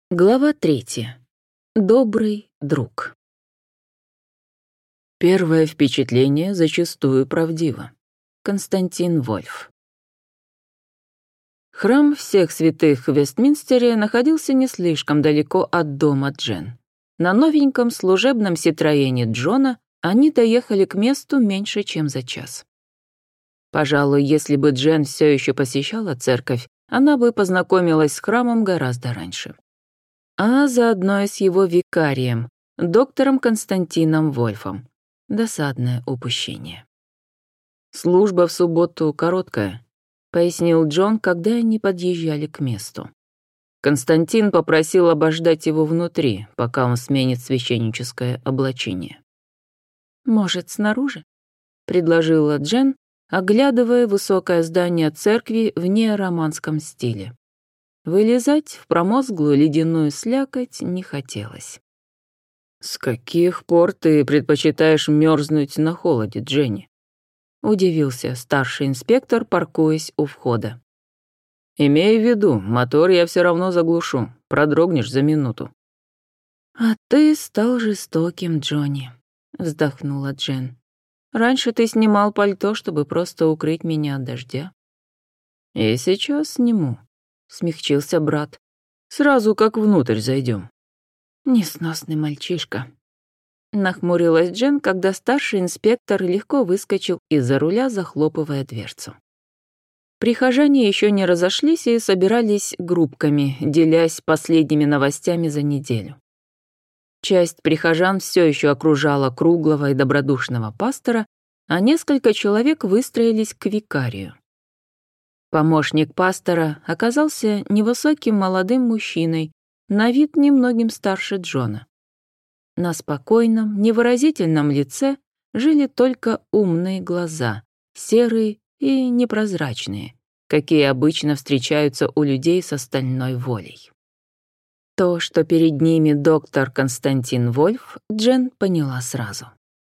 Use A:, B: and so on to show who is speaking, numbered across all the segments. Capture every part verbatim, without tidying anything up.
A: Глава третья. Добрый друг. Первое впечатление зачастую правдиво. Константин Вольф. Храм всех святых в Вестминстере находился не слишком далеко от дома Джен. На новеньком служебном ситроене Джона они доехали к месту меньше, чем за час. Пожалуй, если бы Джен все еще посещала церковь, она бы познакомилась с храмом гораздо раньше. А заодно и с его викарием, доктором Константином Вольфом. Досадное упущение. «Служба в субботу короткая», — пояснил Джон, когда они подъезжали к месту. Константин попросил обождать его внутри, пока он сменит священническое облачение. «Может, снаружи?» — предложила Джен, оглядывая высокое здание церкви в неороманском стиле. Вылезать в промозглую ледяную слякоть не хотелось. «С каких пор ты предпочитаешь мерзнуть на холоде, Дженни?» — удивился старший инспектор, паркуясь у входа. «Имей в виду, мотор я все равно заглушу, продрогнешь за минуту». «А ты стал жестоким, Джонни», — вздохнула Джен. «Раньше ты снимал пальто, чтобы просто укрыть меня от дождя». «И сейчас сниму», — смягчился брат. «Сразу как внутрь зайдем». «Несносный мальчишка», — нахмурилась Джен, когда старший инспектор легко выскочил из-за руля, захлопывая дверцу. Прихожане еще не разошлись и собирались группками, делясь последними новостями за неделю. Часть прихожан все еще окружала круглого и добродушного пастора, а несколько человек выстроились к викарию. Помощник пастора оказался невысоким молодым мужчиной, на вид немногим старше Джона. На спокойном, невыразительном лице жили только умные глаза, серые и непрозрачные, какие обычно встречаются у людей с остальной волей. То, что перед ними доктор Константин Вольф, Джен поняла сразу.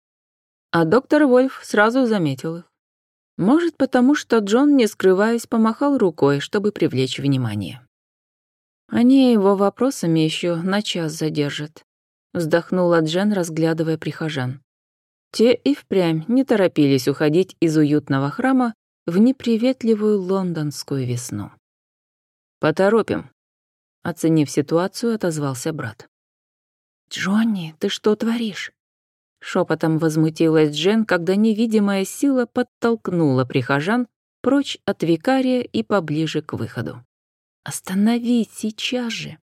A: А доктор Вольф сразу заметил их. Может, потому что Джон, не скрываясь, помахал рукой, чтобы привлечь внимание. «Они его вопросами еще на час задержат», — вздохнула Джен, разглядывая прихожан. Те и впрямь не торопились уходить из уютного храма в неприветливую лондонскую весну. «Поторопим», — оценив ситуацию, отозвался брат. «Джонни, ты что творишь?» Шепотом возмутилась Джен, когда невидимая сила подтолкнула прихожан прочь от викария и поближе к выходу. «Остановись сейчас же!»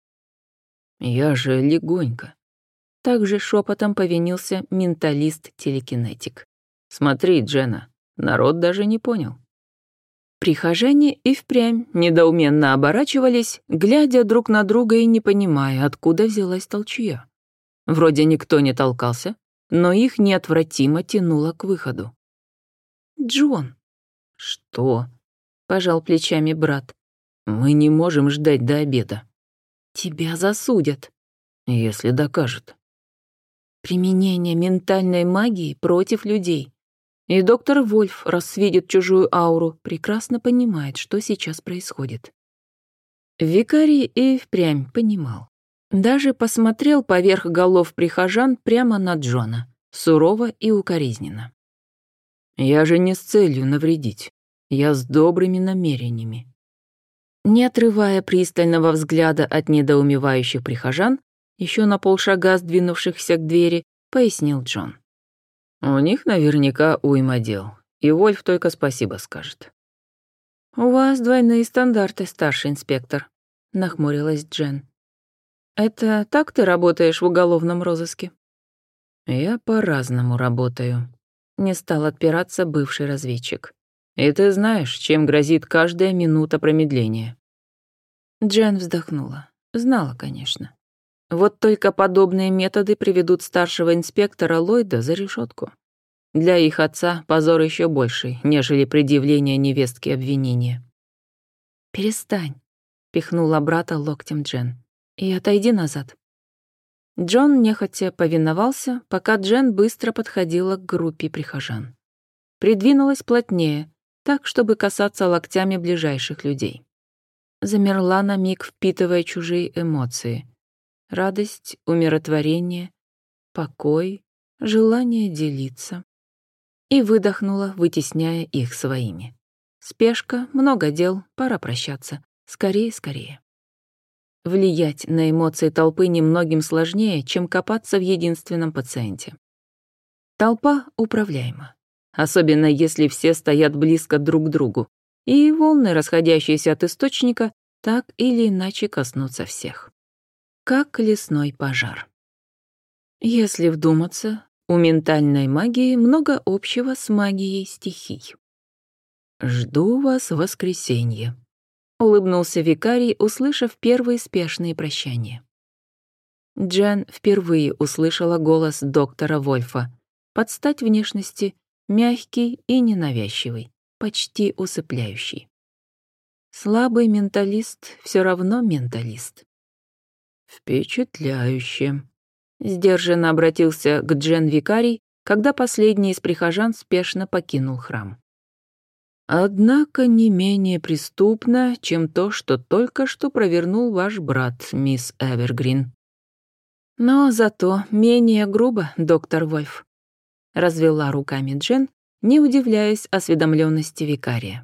A: «Я же легонько!» Также шепотом повинился менталист-телекинетик. «Смотри, Джена, народ даже не понял». Прихожане и впрямь недоуменно оборачивались, глядя друг на друга и не понимая, откуда взялась толчья. Вроде никто не толкался, но их неотвратимо тянуло к выходу. «Джон!» «Что?» — пожал плечами брат. «Мы не можем ждать до обеда». «Тебя засудят». «Если докажут». Применение ментальной магии против людей. И доктор Вольф, раз видит чужую ауру, прекрасно понимает, что сейчас происходит. Викарий и впрямь понимал. Даже посмотрел поверх голов прихожан прямо на Джона, сурово и укоризненно. «Я же не с целью навредить. Я с добрыми намерениями». Не отрывая пристального взгляда от недоумевающих прихожан, еще на полшага сдвинувшихся к двери, пояснил Джон. «У них наверняка уйма дел, и Вольф только спасибо скажет». «У вас двойные стандарты, старший инспектор», — нахмурилась Джен. «Это так ты работаешь в уголовном розыске?» «Я по-разному работаю», — не стал отпираться бывший разведчик. «И ты знаешь, чем грозит каждая минута промедления». Джен вздохнула. Знала, конечно. Вот только подобные методы приведут старшего инспектора Ллойда за решетку. Для их отца позор еще больший, нежели предъявление невестки обвинения. «Перестань», — пихнула брата локтем Джен, — «и отойди назад». Джон нехотя повиновался, пока Джен быстро подходила к группе прихожан. Придвинулась плотнее, так, чтобы касаться локтями ближайших людей. Замерла на миг, впитывая чужие эмоции, Радость, умиротворение, покой, желание делиться. И выдохнула, вытесняя их своими. Спешка, много дел, пора прощаться. Скорее, скорее. Влиять на эмоции толпы немногим сложнее, чем копаться в единственном пациенте. Толпа управляема, особенно если все стоят близко друг к другу, и волны, расходящиеся от источника, так или иначе коснутся всех. Как лесной пожар. Если вдуматься, у ментальной магии много общего с магией стихий. «Жду вас в воскресенье», — улыбнулся викарий, услышав первые спешные прощания. Джен впервые услышала голос доктора Вольфа, под стать внешности, мягкий и ненавязчивый, почти усыпляющий. Слабый менталист все равно менталист. «Впечатляюще», — сдержанно обратился к Джен викарий, когда последний из прихожан спешно покинул храм. «Однако не менее преступно, чем то, что только что провернул ваш брат, мисс Эвергрин». «Но зато менее грубо, доктор Вольф», — развела руками Джен, не удивляясь осведомленности викария.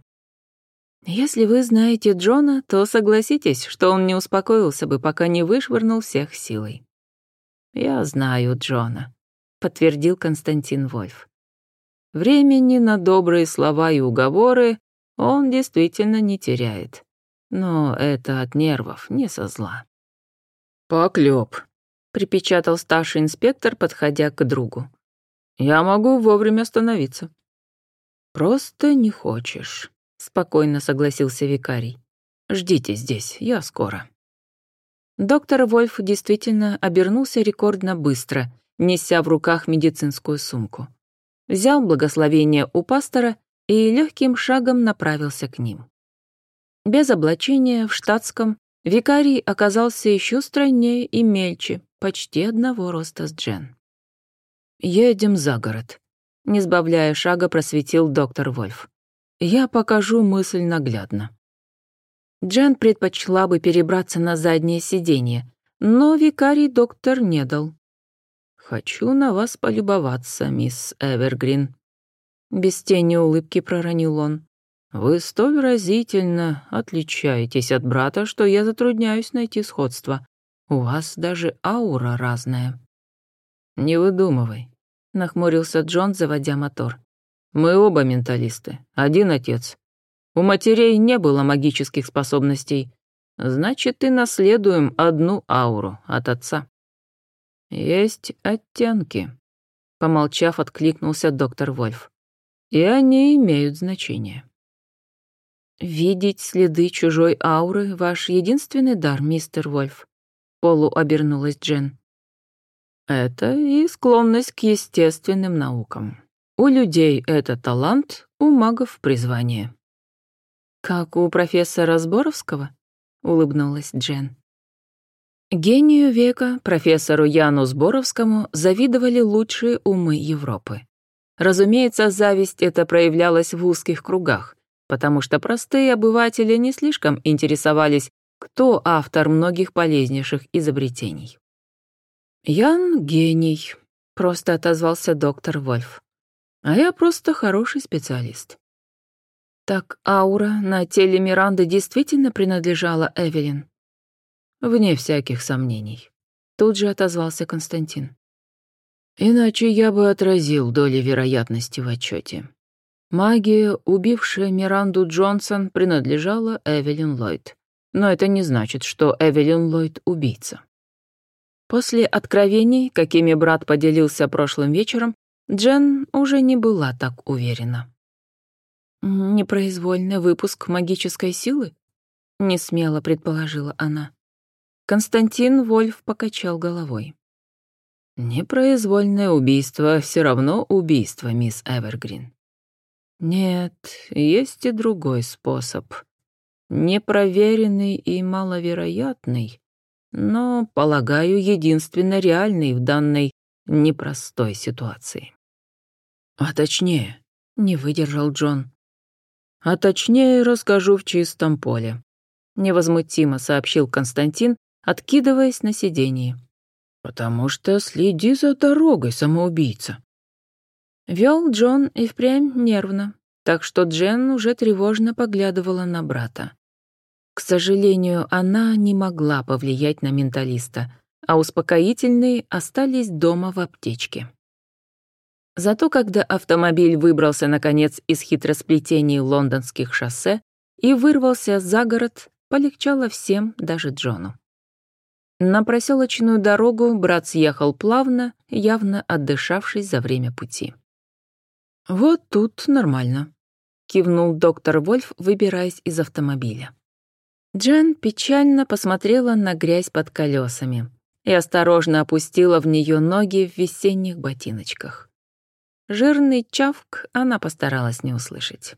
A: «Если вы знаете Джона, то согласитесь, что он не успокоился бы, пока не вышвырнул всех силой». «Я знаю Джона», — подтвердил Константин Вольф. «Времени на добрые слова и уговоры он действительно не теряет. Но это от нервов, не со зла». «Поклёп», — припечатал старший инспектор, подходя к другу. «Я могу вовремя остановиться». «Просто не хочешь», — спокойно согласился викарий. «Ждите здесь, я скоро». Доктор Вольф действительно обернулся рекордно быстро, неся в руках медицинскую сумку. Взял благословение у пастора и легким шагом направился к ним. Без облачения, в штатском, викарий оказался еще стройнее и мельче, почти одного роста с Джен. «Едем за город», — не сбавляя шага, просветил доктор Вольф. «Я покажу мысль наглядно». Джен предпочла бы перебраться на заднее сиденье, но викарий доктор не дал. «Хочу на вас полюбоваться, мисс Эвергрин», — без тени улыбки проронил он. «Вы столь разительно отличаетесь от брата, что я затрудняюсь найти сходство. У вас даже аура разная». «Не выдумывай», — нахмурился Джон, заводя мотор. «Мы оба менталисты, один отец. У матерей не было магических способностей, значит, и наследуем одну ауру от отца». «Есть оттенки», — помолчав, откликнулся доктор Вольф. «И они имеют значение». «Видеть следы чужой ауры — ваш единственный дар, мистер Вольф», — полу обернулась Джен. «Это и склонность к естественным наукам. У людей это талант, у магов — призвание». «Как у профессора Зборовского?» — улыбнулась Джен. Гению века, профессору Яну Зборовскому, завидовали лучшие умы Европы. Разумеется, зависть эта проявлялась в узких кругах, потому что простые обыватели не слишком интересовались, кто автор многих полезнейших изобретений. «Ян — гений», — просто отозвался доктор Вольф. «А я просто хороший специалист». «Так аура на теле Миранды действительно принадлежала Эвелин?» «Вне всяких сомнений», — тут же отозвался Константин. «Иначе я бы отразил доли вероятности в отчете. Магия, убившая Миранду Джонсон, принадлежала Эвелин Ллойд. Но это не значит, что Эвелин Ллойд — убийца». После откровений, какими брат поделился прошлым вечером, Джен уже не была так уверена. «Непроизвольный выпуск магической силы?» — несмело предположила она. Константин Вольф покачал головой. «Непроизвольное убийство все равно убийство, мисс Эвергрин. Нет, есть и другой способ. Непроверенный и маловероятный, но, полагаю, единственно реальный в данной непростой ситуации». «А точнее», — не выдержал Джон. «А точнее расскажу в чистом поле», — невозмутимо сообщил Константин, откидываясь на сиденье. «Потому что следи за дорогой, самоубийца». Вел Джон и впрямь нервно, так что Джен уже тревожно поглядывала на брата. К сожалению, она не могла повлиять на менталиста, а успокоительные остались дома в аптечке. Зато когда автомобиль выбрался, наконец, из хитросплетений лондонских шоссе и вырвался за город, полегчало всем, даже Джону. На проселочную дорогу брат съехал плавно, явно отдышавшись за время пути. «Вот тут нормально», — кивнул доктор Вольф, выбираясь из автомобиля. Джен печально посмотрела на грязь под колесами и осторожно опустила в нее ноги в весенних ботиночках. Жирный чавк она постаралась не услышать.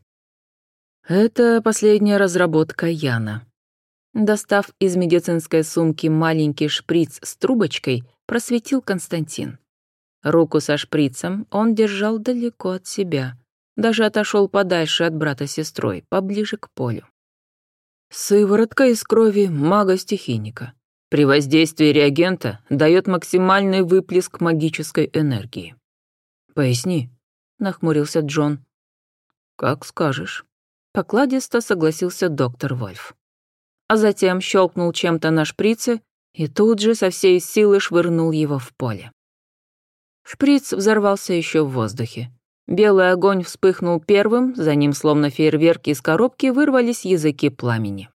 A: «Это последняя разработка Яна». Достав из медицинской сумки маленький шприц с трубочкой, просветил Константин. Руку со шприцем он держал далеко от себя, даже отошел подальше от брата с сестрой, поближе к полю. Сыворотка из крови мага-стихийника. При воздействии реагента дает максимальный выплеск магической энергии. «Поясни», — нахмурился Джон. «Как скажешь», — покладисто согласился доктор Вольф. А затем щелкнул чем-то на шприце и тут же со всей силы швырнул его в поле. Шприц взорвался еще в воздухе. Белый огонь вспыхнул первым, за ним, словно фейерверк из коробки, вырвались языки пламени.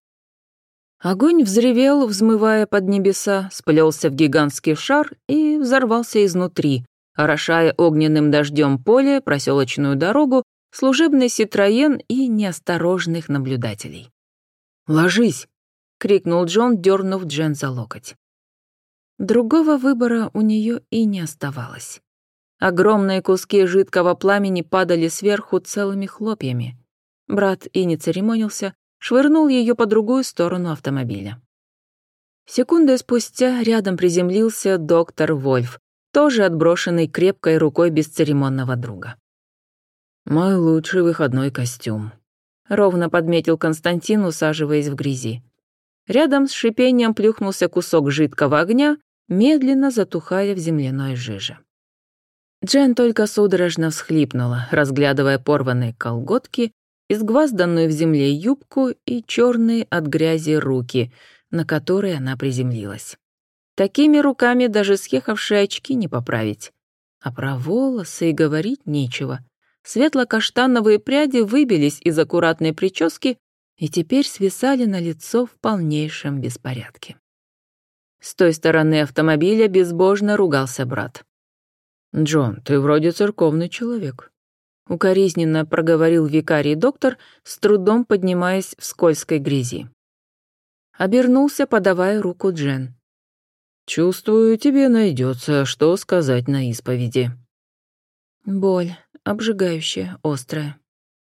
A: Огонь взревел, взмывая под небеса, сплелся в гигантский шар и взорвался изнутри, орошая огненным дождем поле, проселочную дорогу, служебный Ситроен и неосторожных наблюдателей. «Ложись!» — крикнул Джон, дернув Джен за локоть. Другого выбора у нее и не оставалось. Огромные куски жидкого пламени падали сверху целыми хлопьями. Брат и не церемонился, швырнул ее по другую сторону автомобиля. Секунды спустя рядом приземлился доктор Вольф, тоже отброшенный крепкой рукой бесцеремонного друга. «Мой лучший выходной костюм», — ровно подметил Константин, усаживаясь в грязи. Рядом с шипением плюхнулся кусок жидкого огня, медленно затухая в земляной жиже. Джен только судорожно всхлипнула, разглядывая порванные колготки, изгвазданную в земле юбку и черные от грязи руки, на которые она приземлилась. Такими руками даже съехавшие очки не поправить. А про волосы и говорить нечего. Светло-каштановые пряди выбились из аккуратной прически и теперь свисали на лицо в полнейшем беспорядке. С той стороны автомобиля безбожно ругался брат. «Джон, ты вроде церковный человек», — укоризненно проговорил викарий доктор, с трудом поднимаясь в скользкой грязи. Обернулся, подавая руку Джен. «Чувствую, тебе найдется, что сказать на исповеди». Боль, обжигающая, острая.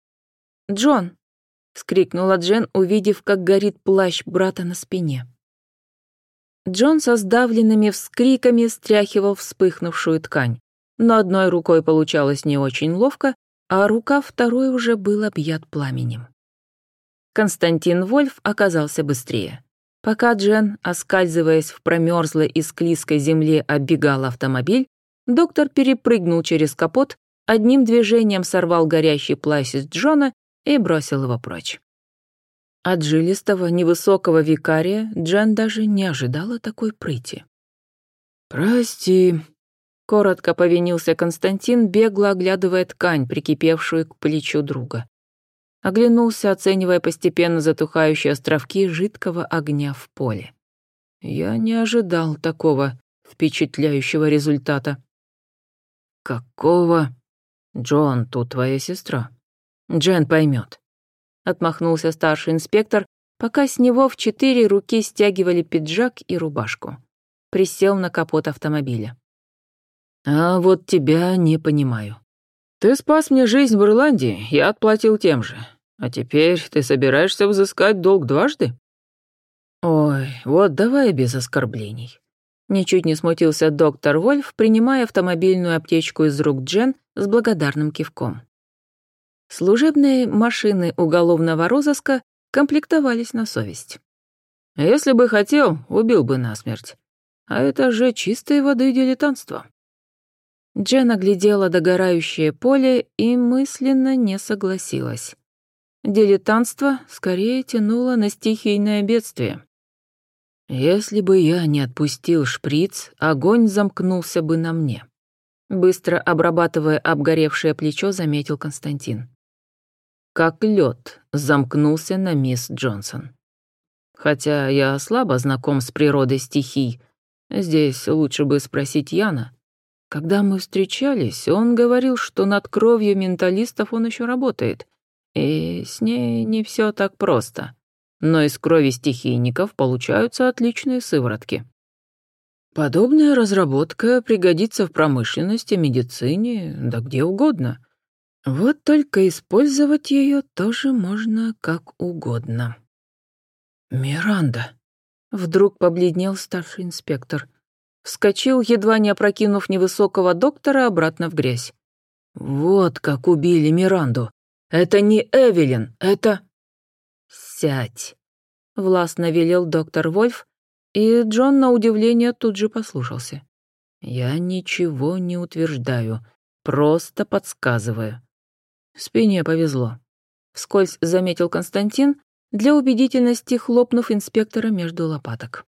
A: «Джон!» — вскрикнула Джен, увидев, как горит плащ брата на спине. Джон со сдавленными вскриками стряхивал вспыхнувшую ткань, но одной рукой получалось не очень ловко, а рука второй уже был объят пламенем. Константин Вольф оказался быстрее. Пока Джен, оскальзываясь в промерзлой и склизкой земле, оббегал автомобиль, доктор перепрыгнул через капот, одним движением сорвал горящий плащ с Джона и бросил его прочь. От жилистого, невысокого викария Джен даже не ожидала такой прыти. «Прости», — коротко повинился Константин, бегло оглядывая ткань, прикипевшую к плечу друга. Оглянулся, оценивая постепенно затухающие островки жидкого огня в поле. «Я не ожидал такого впечатляющего результата». «Какого?» «Джон, тут твоя сестра. Джен поймет», — отмахнулся старший инспектор, пока с него в четыре руки стягивали пиджак и рубашку. Присел на капот автомобиля. «А вот тебя не понимаю. Ты спас мне жизнь в Ирландии, я отплатил тем же. А теперь ты собираешься взыскать долг дважды?» «Ой, вот давай без оскорблений». Ничуть не смутился доктор Вольф, принимая автомобильную аптечку из рук Джен с благодарным кивком. Служебные машины уголовного розыска комплектовались на совесть. «Если бы хотел, убил бы насмерть. А это же чистой воды дилетантство». Джен оглядела догорающее поле и мысленно не согласилась. Дилетантство скорее тянуло на стихийное бедствие. «Если бы я не отпустил шприц, огонь замкнулся бы на мне», быстро обрабатывая обгоревшее плечо, заметил Константин. Как лед замкнулся на мисс Джонсон. Хотя я слабо знаком с природой стихий, здесь лучше бы спросить Яна. Когда мы встречались, он говорил, что над кровью менталистов он еще работает, и с ней не все так просто. Но из крови стихийников получаются отличные сыворотки. Подобная разработка пригодится в промышленности, медицине, да где угодно. Вот только использовать ее тоже можно как угодно. «Миранда!» — вдруг побледнел старший инспектор. Вскочил, едва не опрокинув невысокого доктора обратно в грязь. «Вот как убили Миранду! Это не Эвелин, это...» «Сядь!» — властно велел доктор Вольф, и Джон, на удивление, тут же послушался. «Я ничего не утверждаю, просто подсказываю». Спине повезло. Вскользь заметил Константин, для убедительности хлопнув инспектора между лопаток.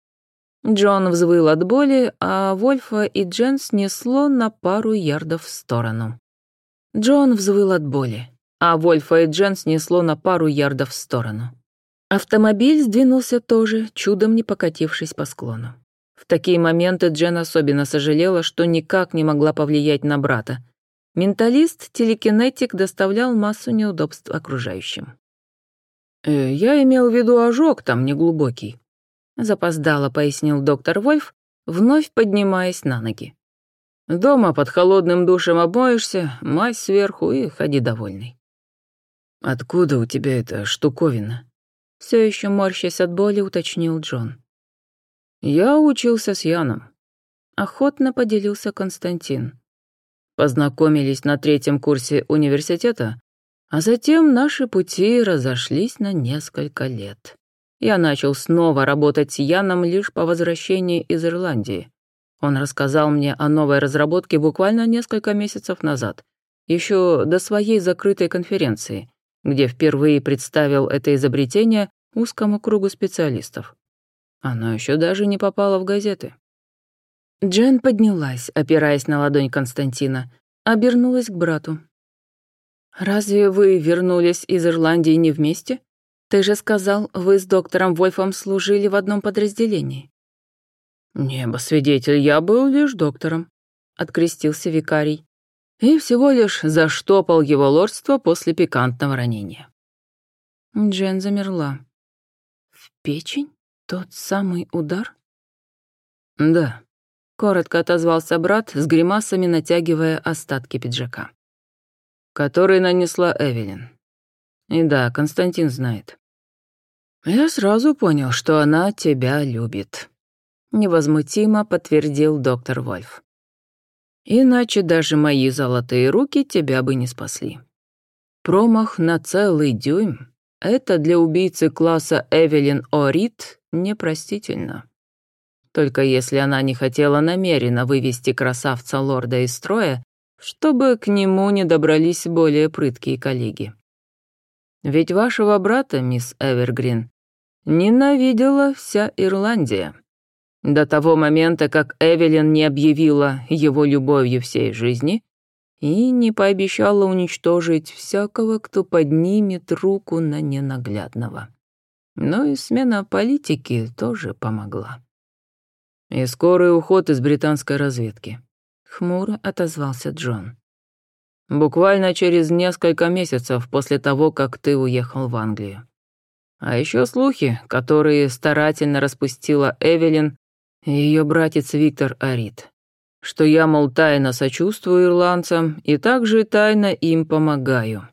A: Джон взвыл от боли, а Вольфа и Джен снесло на пару ярдов в сторону. Джон взвыл от боли, а Вольфа и Джен снесло на пару ярдов в сторону. Автомобиль сдвинулся тоже, чудом не покатившись по склону. В такие моменты Джен особенно сожалела, что никак не могла повлиять на брата. Менталист-телекинетик доставлял массу неудобств окружающим. «Э, «Я имел в виду ожог там неглубокий», — запоздало пояснил доктор Вольф, вновь поднимаясь на ноги. «Дома под холодным душем обмоешься, мазь сверху и ходи довольный». «Откуда у тебя эта штуковина?» — все еще морщась от боли, уточнил Джон. «Я учился с Яном», — охотно поделился Константин. «Познакомились на третьем курсе университета, а затем наши пути разошлись на несколько лет. Я начал снова работать с Яном лишь по возвращении из Ирландии. Он рассказал мне о новой разработке буквально несколько месяцев назад, еще до своей закрытой конференции, где впервые представил это изобретение узкому кругу специалистов. Оно еще даже не попало в газеты». Джен поднялась, опираясь на ладонь Константина, обернулась к брату. «Разве вы вернулись из Ирландии не вместе? Ты же сказал, вы с доктором Вольфом служили в одном подразделении». «Небо-свидетель, я был лишь доктором», — открестился викарий, «и всего лишь заштопал его лордство после пикантного ранения». Джен замерла. «В печень? Тот самый удар?» «Да», — коротко отозвался брат, с гримасами натягивая остатки пиджака. «Который нанесла Эвелин. И да, Константин знает. Я сразу понял, что она тебя любит», — невозмутимо подтвердил доктор Вольф. «Иначе даже мои золотые руки тебя бы не спасли. Промах на целый дюйм — это для убийцы класса Эвелин О'Рид непростительно. Только если она не хотела намеренно вывести красавца-лорда из строя, чтобы к нему не добрались более прыткие коллеги. Ведь вашего брата, мисс Эвергрин, ненавидела вся Ирландия. До того момента, как Эвелин не объявила его любовью всей жизни и не пообещала уничтожить всякого, кто поднимет руку на ненаглядного. Но и смена политики тоже помогла. И скорый уход из британской разведки. Хмуро отозвался Джон. Буквально через несколько месяцев после того, как ты уехал в Англию. А еще слухи, которые старательно распустила Эвелин и ее братец Виктор О'Рид, что я, мол, тайно сочувствую ирландцам и также тайно им помогаю.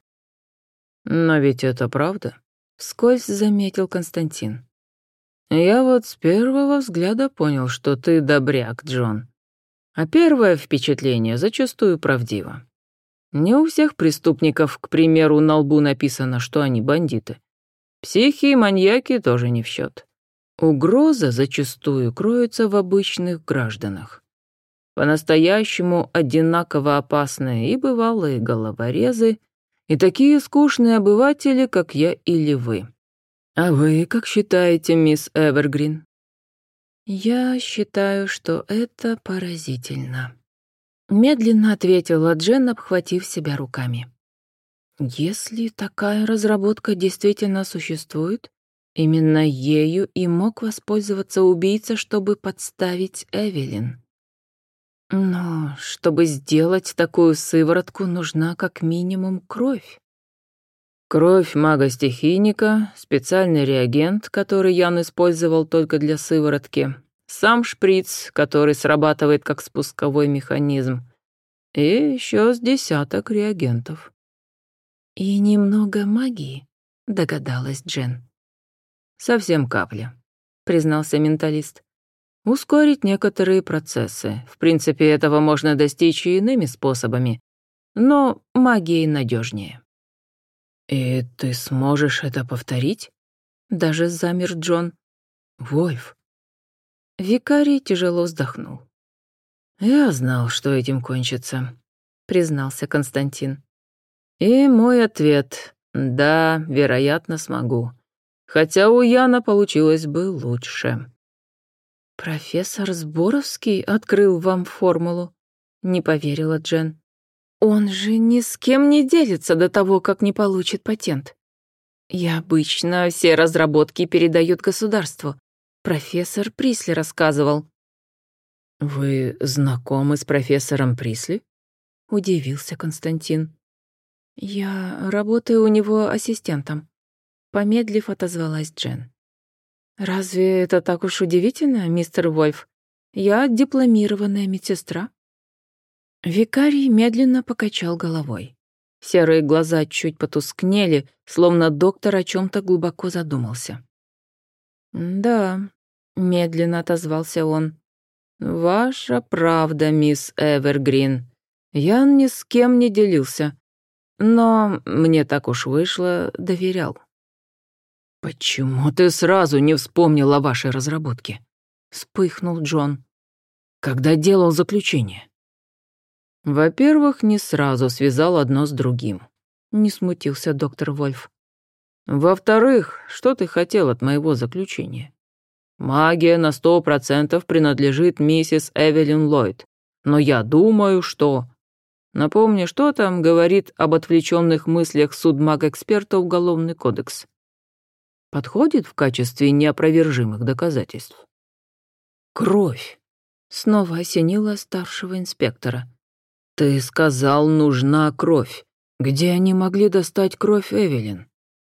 A: Но ведь это правда, вскользь заметил Константин. Я вот с первого взгляда понял, что ты добряк, Джон. А первое впечатление зачастую правдиво. Не у всех преступников, к примеру, на лбу написано, что они бандиты. Психи и маньяки тоже не в счет. Угроза зачастую кроется в обычных гражданах. По-настоящему одинаково опасные и бывалые головорезы, и такие скучные обыватели, как я или вы. А вы как считаете, мисс Эвергрин? Я считаю, что это поразительно. Медленно ответила Джен, обхватив себя руками. Если такая разработка действительно существует, именно ею и мог воспользоваться убийца, чтобы подставить Эвелин. Но чтобы сделать такую сыворотку, нужна как минимум кровь. Кровь мага-стихийника, специальный реагент, который Ян использовал только для сыворотки, сам шприц, который срабатывает как спусковой механизм, и еще с десяток реагентов. «И немного магии», — догадалась Джен. «Совсем капля», — признался менталист. «Ускорить некоторые процессы. В принципе, этого можно достичь и иными способами, но магией надежнее». «И ты сможешь это повторить?» Даже замер Джон. «Вольф». Викарий тяжело вздохнул. «Я знал, что этим кончится», — признался Константин. «И мой ответ — да, вероятно, смогу. Хотя у Яна получилось бы лучше». «Профессор Зборовский открыл вам формулу?» — не поверила Джен. «Он же ни с кем не делится до того, как не получит патент. И обычно все разработки передают государству. Профессор Присли рассказывал». «Вы знакомы с профессором Присли?» — удивился Константин. «Я работаю у него ассистентом», — помедлив отозвалась Джен. «Разве это так уж удивительно, мистер Вольф? Я дипломированная медсестра». Викарий медленно покачал головой. Серые глаза чуть потускнели, словно доктор о чем-то глубоко задумался. «Да», — медленно отозвался он, — «ваша правда, мисс Эвергрин. Ян ни с кем не делился, но мне так уж вышло, доверял». «Почему ты сразу не вспомнил о вашей разработке?» — вспыхнул Джон. «Когда делал заключение?» «Во-первых, не сразу связал одно с другим», — не смутился доктор Вольф. «Во-вторых, что ты хотел от моего заключения? Магия на сто процентов принадлежит миссис Эвелин Ллойд, но я думаю, что...» Напомни, что там говорит об отвлеченных мыслях судмаг-эксперта Уголовный кодекс. Подходит в качестве неопровержимых доказательств. «Кровь!» — снова осенила старшего инспектора. «Ты сказал, нужна кровь. Где они могли достать кровь Эвелин?»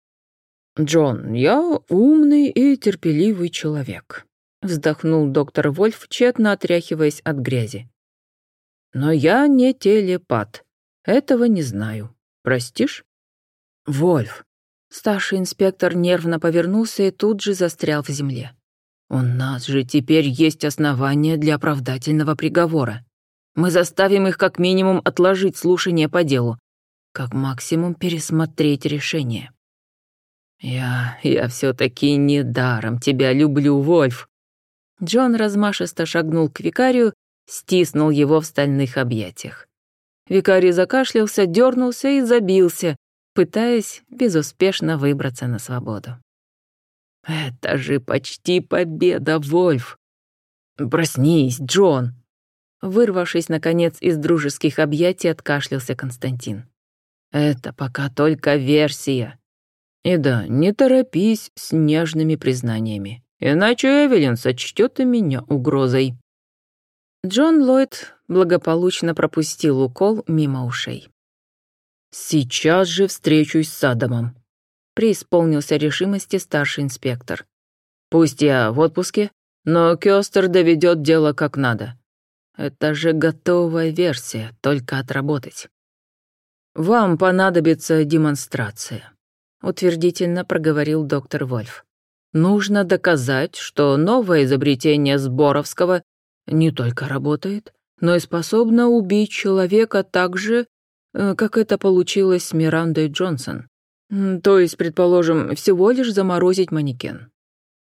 A: «Джон, я умный и терпеливый человек», — вздохнул доктор Вольф, тщетно отряхиваясь от грязи. «Но я не телепат. Этого не знаю. Простишь?» «Вольф». Старший инспектор нервно повернулся и тут же застрял в земле. «У нас же теперь есть основания для оправдательного приговора. Мы заставим их как минимум отложить слушание по делу, как максимум пересмотреть решение». «Я... я все-таки недаром тебя люблю, Вольф». Джон размашисто шагнул к викарию, стиснул его в стальных объятиях. Викарий закашлялся, дернулся и забился, пытаясь безуспешно выбраться на свободу. «Это же почти победа, Вольф!» «Проснись, Джон!» Вырвавшись, наконец, из дружеских объятий, откашлялся Константин. «Это пока только версия. И да, не торопись с нежными признаниями, иначе Эвелин сочтет и меня угрозой». Джон Ллойд благополучно пропустил укол мимо ушей. «Сейчас же встречусь с Адамом», — преисполнился решимости старший инспектор. «Пусть я в отпуске, но Кёстер доведет дело как надо. Это же готовая версия, только отработать». «Вам понадобится демонстрация», — утвердительно проговорил доктор Вольф. «Нужно доказать, что новое изобретение Зборовского не только работает, но и способно убить человека так же, как это получилось с Мирандой Джонсон. То есть, предположим, всего лишь заморозить манекен».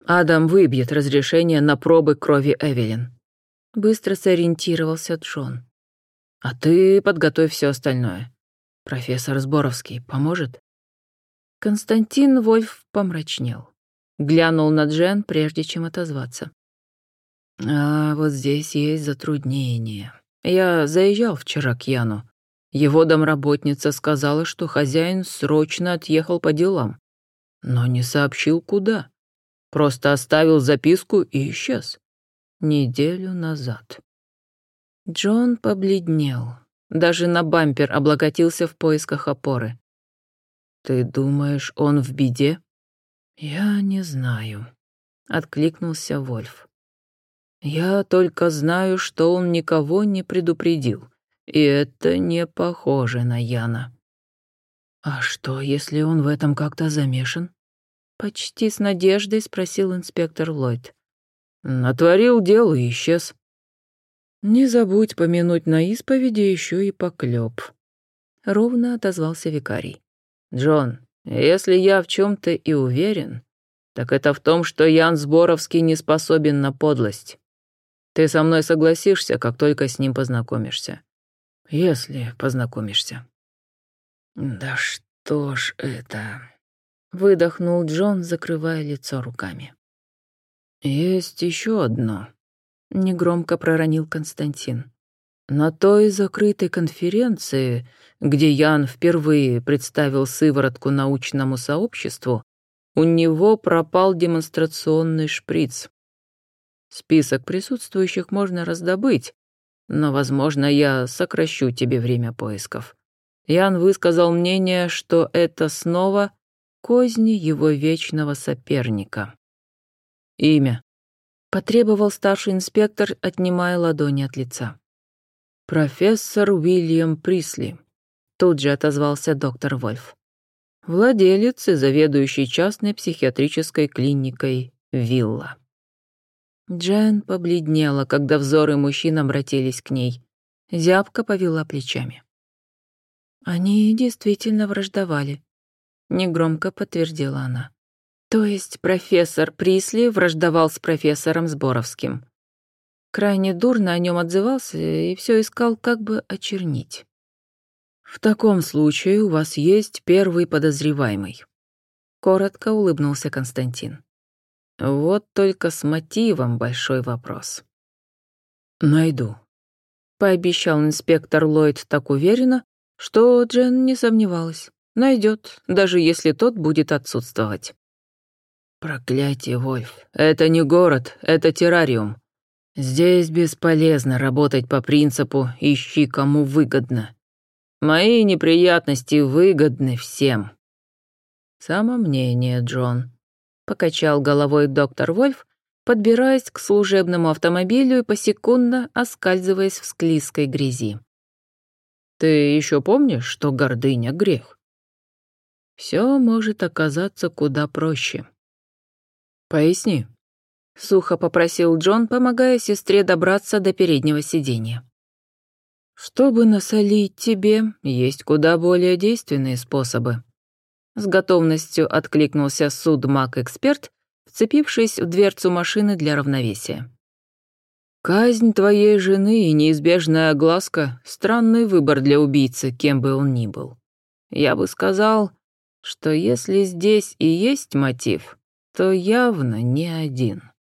A: Адам выбьет разрешение на пробы крови Эвелин. Быстро сориентировался Джон. А ты подготовь все остальное. Профессор Зборовский поможет? Константин Вольф помрачнел. Глянул на Джен, прежде чем отозваться. А вот здесь есть затруднение. Я заезжал вчера к Яну. Его домработница сказала, что хозяин срочно отъехал по делам, но не сообщил, куда. Просто оставил записку и исчез. Неделю назад. Джон побледнел. Даже на бампер облокотился в поисках опоры. «Ты думаешь, он в беде?» «Я не знаю», — откликнулся Вольф. «Я только знаю, что он никого не предупредил, и это не похоже на Яна». «А что, если он в этом как-то замешан?» Почти с надеждой спросил инспектор Ллойд. «Натворил дело и исчез». «Не забудь помянуть на исповеди еще и поклеп», — ровно отозвался викарий. «Джон, если я в чем-то и уверен, так это в том, что Ян Зборовский не способен на подлость. Ты со мной согласишься, как только с ним познакомишься. Если познакомишься». «Да что ж это?» — выдохнул Джон, закрывая лицо руками. «Есть еще одно», — негромко проронил Константин. «На той закрытой конференции, где Ян впервые представил сыворотку научному сообществу, у него пропал демонстрационный шприц. Список присутствующих можно раздобыть, но, возможно, я сокращу тебе время поисков. Ян высказал мнение, что это снова козни его вечного соперника. Имя. Потребовал старший инспектор, отнимая ладони от лица. Профессор Уильям Присли. Тут же отозвался доктор Вольф. Владелец и заведующий частной психиатрической клиникой «Вилла». Джен побледнела, когда взоры мужчин обратились к ней. Зябко повела плечами. «Они действительно враждовали», — негромко подтвердила она. «То есть профессор Присли враждовал с профессором Зборовским. Крайне дурно о нем отзывался и все искал, как бы очернить». «В таком случае у вас есть первый подозреваемый», — коротко улыбнулся Константин. «Вот только с мотивом большой вопрос». «Найду», — пообещал инспектор Ллойд так уверенно, что Джен не сомневалась. Найдет, даже если тот будет отсутствовать. «Проклятие, Вольф, это не город, это террариум. Здесь бесполезно работать по принципу «ищи, кому выгодно». Мои неприятности выгодны всем». «Самомнение, Джон», — покачал головой доктор Вольф, подбираясь к служебному автомобилю и посекундно оскальзываясь в склизкой грязи. «Ты еще помнишь, что гордыня — грех? Все может оказаться куда проще». «Поясни», — сухо попросил Джон, помогая сестре добраться до переднего сиденья. «Чтобы насолить тебе, есть куда более действенные способы». С готовностью откликнулся судмаг-эксперт, вцепившись в дверцу машины для равновесия. «Казнь твоей жены и неизбежная огласка — странный выбор для убийцы, кем бы он ни был. Я бы сказал, что если здесь и есть мотив, то явно не один».